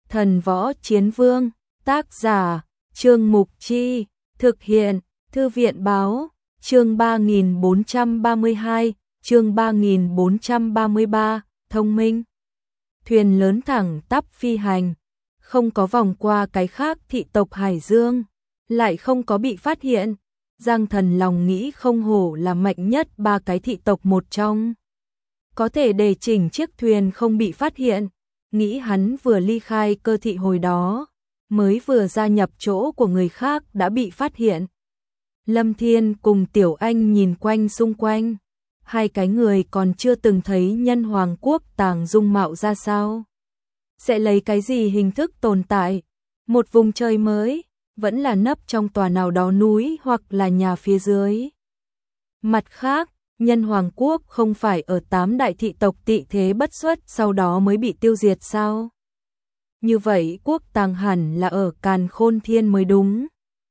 Thần Võ Chiến Vương, tác giả, Trương Mục Chi, thực hiện, Thư viện Báo, chương 3432, chương 3433, thông minh. Thuyền lớn thẳng tắp phi hành, không có vòng qua cái khác thị tộc Hải Dương, lại không có bị phát hiện. Giang Thần lòng nghĩ không hổ là mạnh nhất ba cái thị tộc một trong. Có thể đề chỉnh chiếc thuyền không bị phát hiện, nghĩ hắn vừa ly khai cơ thị hồi đó, mới vừa gia nhập chỗ của người khác đã bị phát hiện. Lâm Thiên cùng Tiểu Anh nhìn quanh xung quanh, hai cái người còn chưa từng thấy nhân hoàng quốc tàng dung mạo ra sao. Sẽ lấy cái gì hình thức tồn tại, một vùng trời mới, vẫn là nấp trong tòa nào đó núi hoặc là nhà phía dưới. Mặt khác, nhân hoàng quốc không phải ở 8 đại thị tộc tị thế bất xuất sau đó mới bị tiêu diệt sao? Như vậy quốc tàng hẳn là ở Càn Khôn Thiên mới đúng.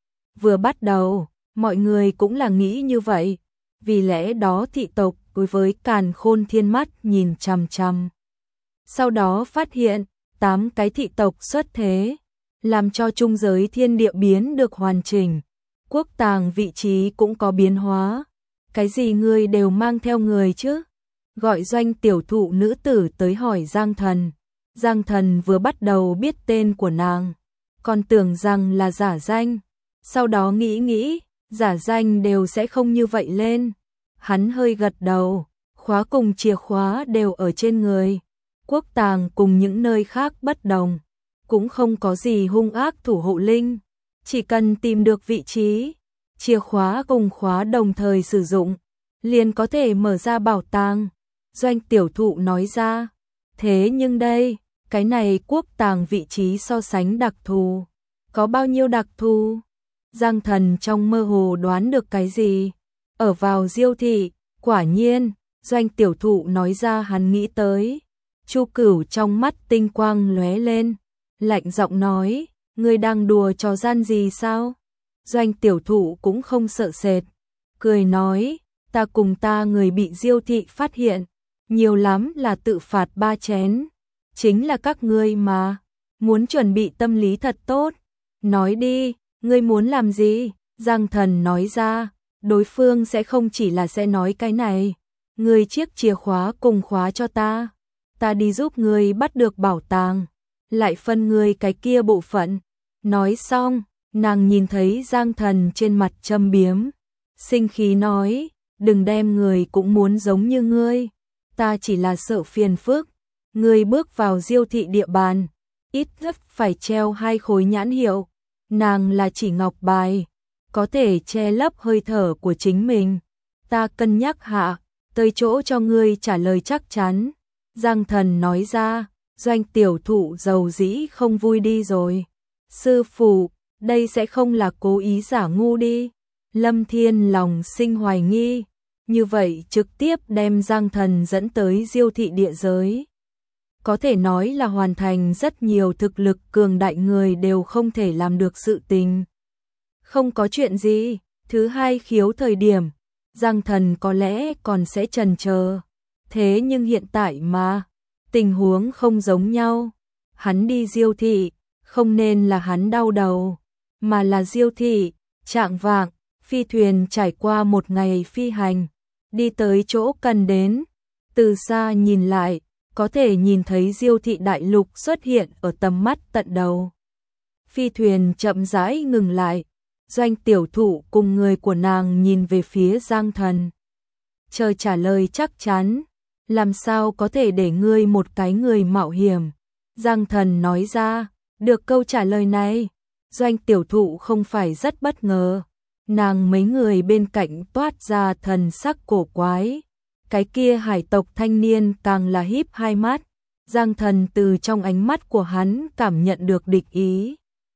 Vừa bắt đầu, mọi người cũng là nghĩ như vậy, vì lẽ đó thị tộc đối với Càn Khôn Thiên mắt nhìn chằm chằm. Sau đó phát hiện, 8 cái thị tộc xuất thế, làm cho trung giới thiên địa biến được hoàn chỉnh. Quốc tàng vị trí cũng có biến hóa. Cái gì ngươi đều mang theo người chứ? Gọi Doanh tiểu thụ nữ tử tới hỏi Giang Thần. Giang Thần vừa bắt đầu biết tên của nàng, còn tưởng rằng là giả danh. Sau đó nghĩ, giả danh đều sẽ không như vậy lên. Hắn hơi gật đầu, khóa cùng chìa khóa đều ở trên người. Quốc tàng cùng những nơi khác bất đồng, cũng không có gì hung ác thủ hộ linh. Chỉ cần tìm được vị trí, chìa khóa cùng khóa đồng thời sử dụng, liền có thể mở ra bảo tàng. Doanh tiểu thụ nói ra, thế nhưng đây, cái này quốc tàng vị trí so sánh đặc thù. Có bao nhiêu đặc thù? Giang Thần trong mơ hồ đoán được cái gì? Ở vào Diêu thị, quả nhiên, Doanh tiểu thụ nói ra hắn nghĩ tới. Chu Cửu trong mắt tinh quang lóe lên, lạnh giọng nói, ngươi đang đùa trò gian gì sao? Doanh tiểu thụ cũng không sợ sệt, cười nói, ta cùng ta người bị Diêu thị phát hiện, nhiều lắm là tự phạt 3 chén, chính là các ngươi mà, muốn chuẩn bị tâm lý thật tốt. Nói đi, ngươi muốn làm gì? Giang Thần nói ra, đối phương sẽ không chỉ là sẽ nói cái này, ngươi chiếc chìa khóa cùng khóa cho ta đi giúp ngươi bắt được bảo tàng, lại phân ngươi cái kia bộ phận. Nói xong, nàng nhìn thấy Giang Thần trên mặt châm biếm, sinh khí nói, đừng đem người cũng muốn giống như ngươi, ta chỉ là sợ phiền phức, ngươi bước vào Diêu thị địa bàn, ít nhất phải treo 2 khối nhãn hiệu, nàng là chỉ ngọc bài, có thể che lấp hơi thở của chính mình, ta cân nhắc hạ, tới chỗ cho ngươi trả lời chắc chắn. Giang Thần nói ra, Doanh tiểu thụ dầu dĩ không vui đi rồi. Sư phụ, đây sẽ không là cố ý giả ngu đi. Lâm Thiên lòng sinh hoài nghi, như vậy trực tiếp đem Giang Thần dẫn tới Diêu thị địa giới. Có thể nói là hoàn thành rất nhiều thực lực cường đại người đều không thể làm được sự tình. Không có chuyện gì, thứ hai khiếu thời điểm, Giang Thần có lẽ còn sẽ chần chờ. Thế nhưng hiện tại mà, tình huống không giống nhau. Hắn đi Diêu thị, không nên là hắn đau đầu, mà là Diêu thị, trạng vạng, phi thuyền trải qua một ngày phi hành, đi tới chỗ cần đến. Từ xa nhìn lại, có thể nhìn thấy Diêu thị đại lục xuất hiện ở tầm mắt tận đầu. Phi thuyền chậm rãi ngừng lại, Doanh tiểu thụ cùng người của nàng nhìn về phía Giang Thần. Chờ trả lời chắc chắn, làm sao có thể để ngươi một cái người mạo hiểm. Giang Thần nói ra, được câu trả lời này, Doanh tiểu thụ không phải rất bất ngờ. Nàng mấy người bên cạnh toát ra thần sắc cổ quái. Cái kia hải tộc thanh niên càng là híp hai mắt. Giang Thần từ trong ánh mắt của hắn cảm nhận được địch ý.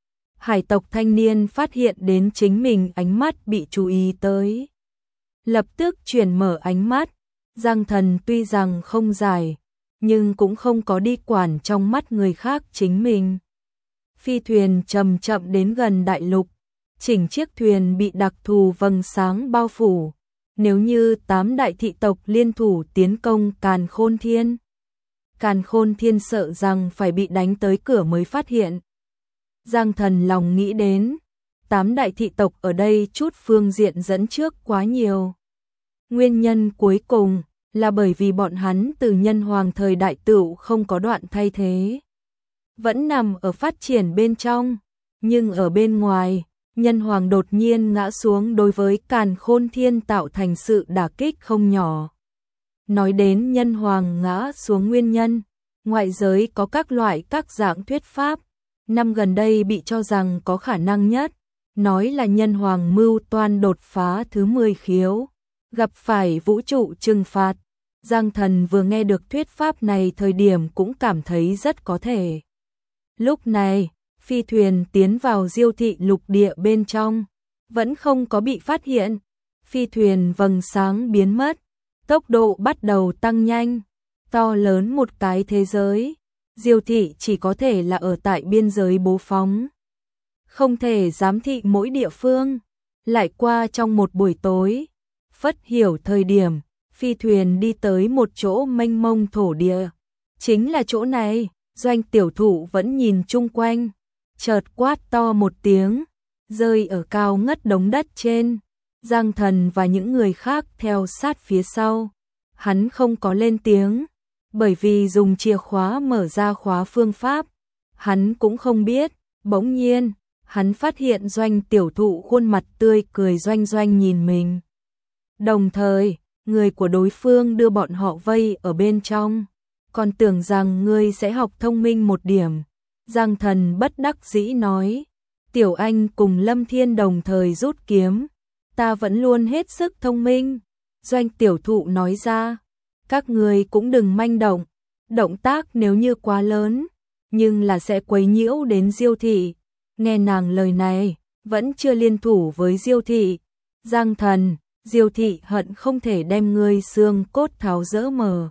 Hải tộc thanh niên phát hiện đến chính mình ánh mắt bị chú ý tới, lập tức chuyển mở ánh mắt. Giang Thần tuy rằng không giải, nhưng cũng không có đi quản trong mắt người khác chính mình. Phi thuyền chậm chậm đến gần đại lục, chỉnh chiếc thuyền bị đặc thù vầng sáng bao phủ. Nếu như 8 đại thị tộc liên thủ tiến công Càn Khôn Thiên, Càn Khôn Thiên sợ rằng phải bị đánh tới cửa mới phát hiện. Giang Thần lòng nghĩ đến, 8 đại thị tộc ở đây chút phương diện dẫn trước quá nhiều. Nguyên nhân cuối cùng là bởi vì bọn hắn từ nhân hoàng thời đại tựu không có đoạn thay thế. Vẫn nằm ở phát triển bên trong, nhưng ở bên ngoài, nhân hoàng đột nhiên ngã xuống đối với Càn Khôn Thiên tạo thành sự đả kích không nhỏ. Nói đến nhân hoàng ngã xuống nguyên nhân, ngoại giới có các loại các dạng thuyết pháp, năm gần đây bị cho rằng có khả năng nhất, nói là nhân hoàng mưu toan đột phá thứ 10 khiếu, gặp phải vũ trụ trừng phạt. Giang Thần vừa nghe được thuyết pháp này thời điểm cũng cảm thấy rất có thể. Lúc này, phi thuyền tiến vào Diêu thị lục địa bên trong, vẫn không có bị phát hiện. Phi thuyền vầng sáng biến mất, tốc độ bắt đầu tăng nhanh, to lớn một cái thế giới. Diêu thị chỉ có thể là ở tại biên giới bố phóng, không thể giám thị mỗi địa phương. Lại qua trong một buổi tối, phất hiểu thời điểm, phi thuyền đi tới một chỗ mênh mông thổ địa. Chính là chỗ này. Doanh Tiểu Thụ vẫn nhìn chung quanh, chợt quát to một tiếng, rơi ở cao ngất đống đất trên. Giang Thần và những người khác theo sát phía sau. Hắn không có lên tiếng, bởi vì dùng chìa khóa mở ra khóa phương pháp. Hắn cũng không biết, bỗng nhiên, hắn phát hiện Doanh Tiểu Thụ khuôn mặt tươi cười doanh doanh nhìn mình. Đồng thời, người của đối phương đưa bọn họ vây ở bên trong. Còn tưởng rằng ngươi sẽ học thông minh một điểm. Giang Thần bất đắc dĩ nói. Tiểu Anh cùng Lâm Thiên đồng thời rút kiếm. Ta vẫn luôn hết sức thông minh. Doanh Tiểu Thụ nói ra. Các ngươi cũng đừng manh động. Động tác nếu như quá lớn, nhưng là sẽ quấy nhiễu đến Diêu thị. Nghe nàng lời này, vẫn chưa liên thủ với Diêu thị. Giang Thần, Diêu thị hận không thể đem ngươi xương cốt tháo dỡ mở.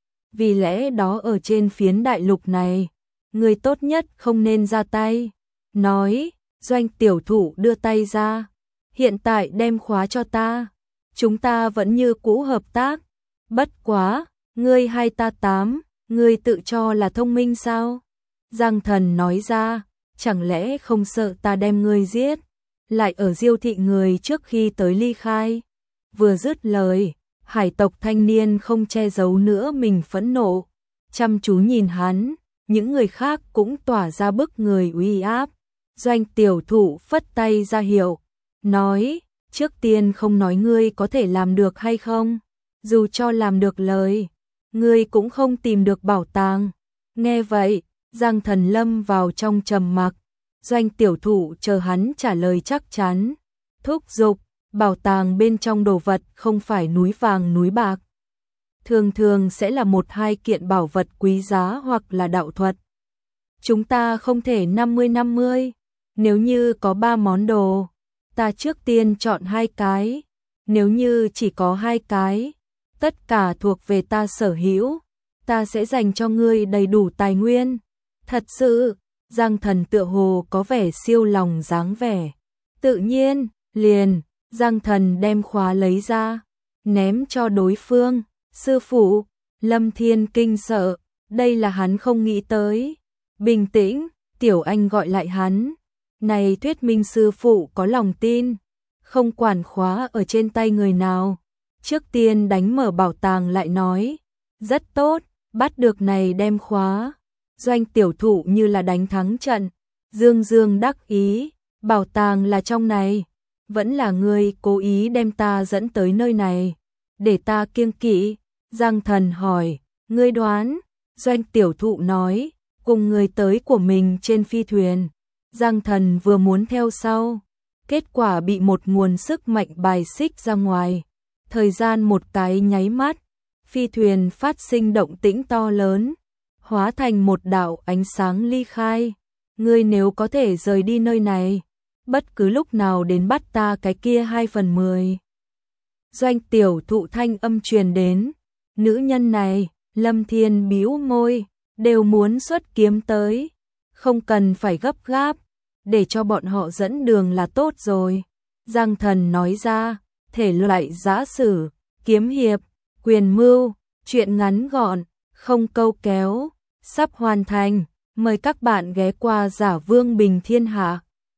Vì lẽ đó ở trên phiến đại lục này, người tốt nhất không nên ra tay. Nói, Doanh Tiểu Thụ đưa tay ra. Hiện tại đem khóa cho ta. Chúng ta vẫn như cũ hợp tác. Bất quá, ngươi 2 ta 8, ngươi tự cho là thông minh sao? Giang Thần nói ra, chẳng lẽ không sợ ta đem ngươi giết? Lại ở Diêu thị người trước khi tới ly khai. Vừa dứt lời, hải tộc thanh niên không che giấu nữa mình phẫn nộ, chăm chú nhìn hắn, những người khác cũng tỏa ra bức người uy áp. Doanh Tiểu Thụ phất tay ra hiệu, nói, trước tiên không nói ngươi có thể làm được hay không, dù cho làm được lời, ngươi cũng không tìm được bảo tàng. Nghe vậy, Giang Thần lâm vào trong trầm mặc. Doanh Tiểu Thụ chờ hắn trả lời chắc chắn, thúc giục. Bảo tàng bên trong đồ vật không phải núi vàng núi bạc. Thường thường sẽ là 1-2 kiện bảo vật quý giá hoặc là đạo thuật. Chúng ta không thể 50-50. Nếu như có 3 món đồ, ta trước tiên chọn 2 cái. Nếu như chỉ có 2 cái, tất cả thuộc về ta sở hữu, ta sẽ dành cho ngươi đầy đủ tài nguyên. Thật sự, Giang Thần tựa hồ có vẻ siêu lòng dáng vẻ. Tự nhiên, liền Giang Thần đem khóa lấy ra, ném cho đối phương. Sư phụ, Lâm Thiên kinh sợ, đây là hắn không nghĩ tới. Bình tĩnh, Tiểu Anh gọi lại hắn. Này thuyết minh sư phụ có lòng tin, không quản khóa ở trên tay người nào. Trước tiên đánh mở bảo tàng lại nói. Rất tốt, bắt được này đem khóa. Doanh Tiểu Thụ như là đánh thắng trận, dương dương đắc ý, bảo tàng là trong này. Vẫn là ngươi cố ý đem ta dẫn tới nơi này, để ta kiêng kỵ. Giang Thần hỏi, ngươi đoán? Doanh Tiểu Thụ nói, cùng người tới của mình trên phi thuyền. Giang Thần vừa muốn theo sau, kết quả bị một nguồn sức mạnh bài xích ra ngoài. Thời gian một cái nháy mắt, phi thuyền phát sinh động tĩnh to lớn, hóa thành một đạo ánh sáng ly khai. Ngươi nếu có thể rời đi nơi này, bất cứ lúc nào đến bắt ta cái kia 2/10. Doanh Tiểu Thụ thanh âm truyền đến. Nữ nhân này, Lâm Thiên bĩu môi, đều muốn xuất kiếm tới. Không cần phải gấp gáp, để cho bọn họ dẫn đường là tốt rồi. Giang Thần nói ra, thể loại giã sử, kiếm hiệp, quyền mưu, chuyện ngắn gọn, không câu kéo, sắp hoàn thành. Mời các bạn ghé qua Giả Vương Bình Thiên Hạ.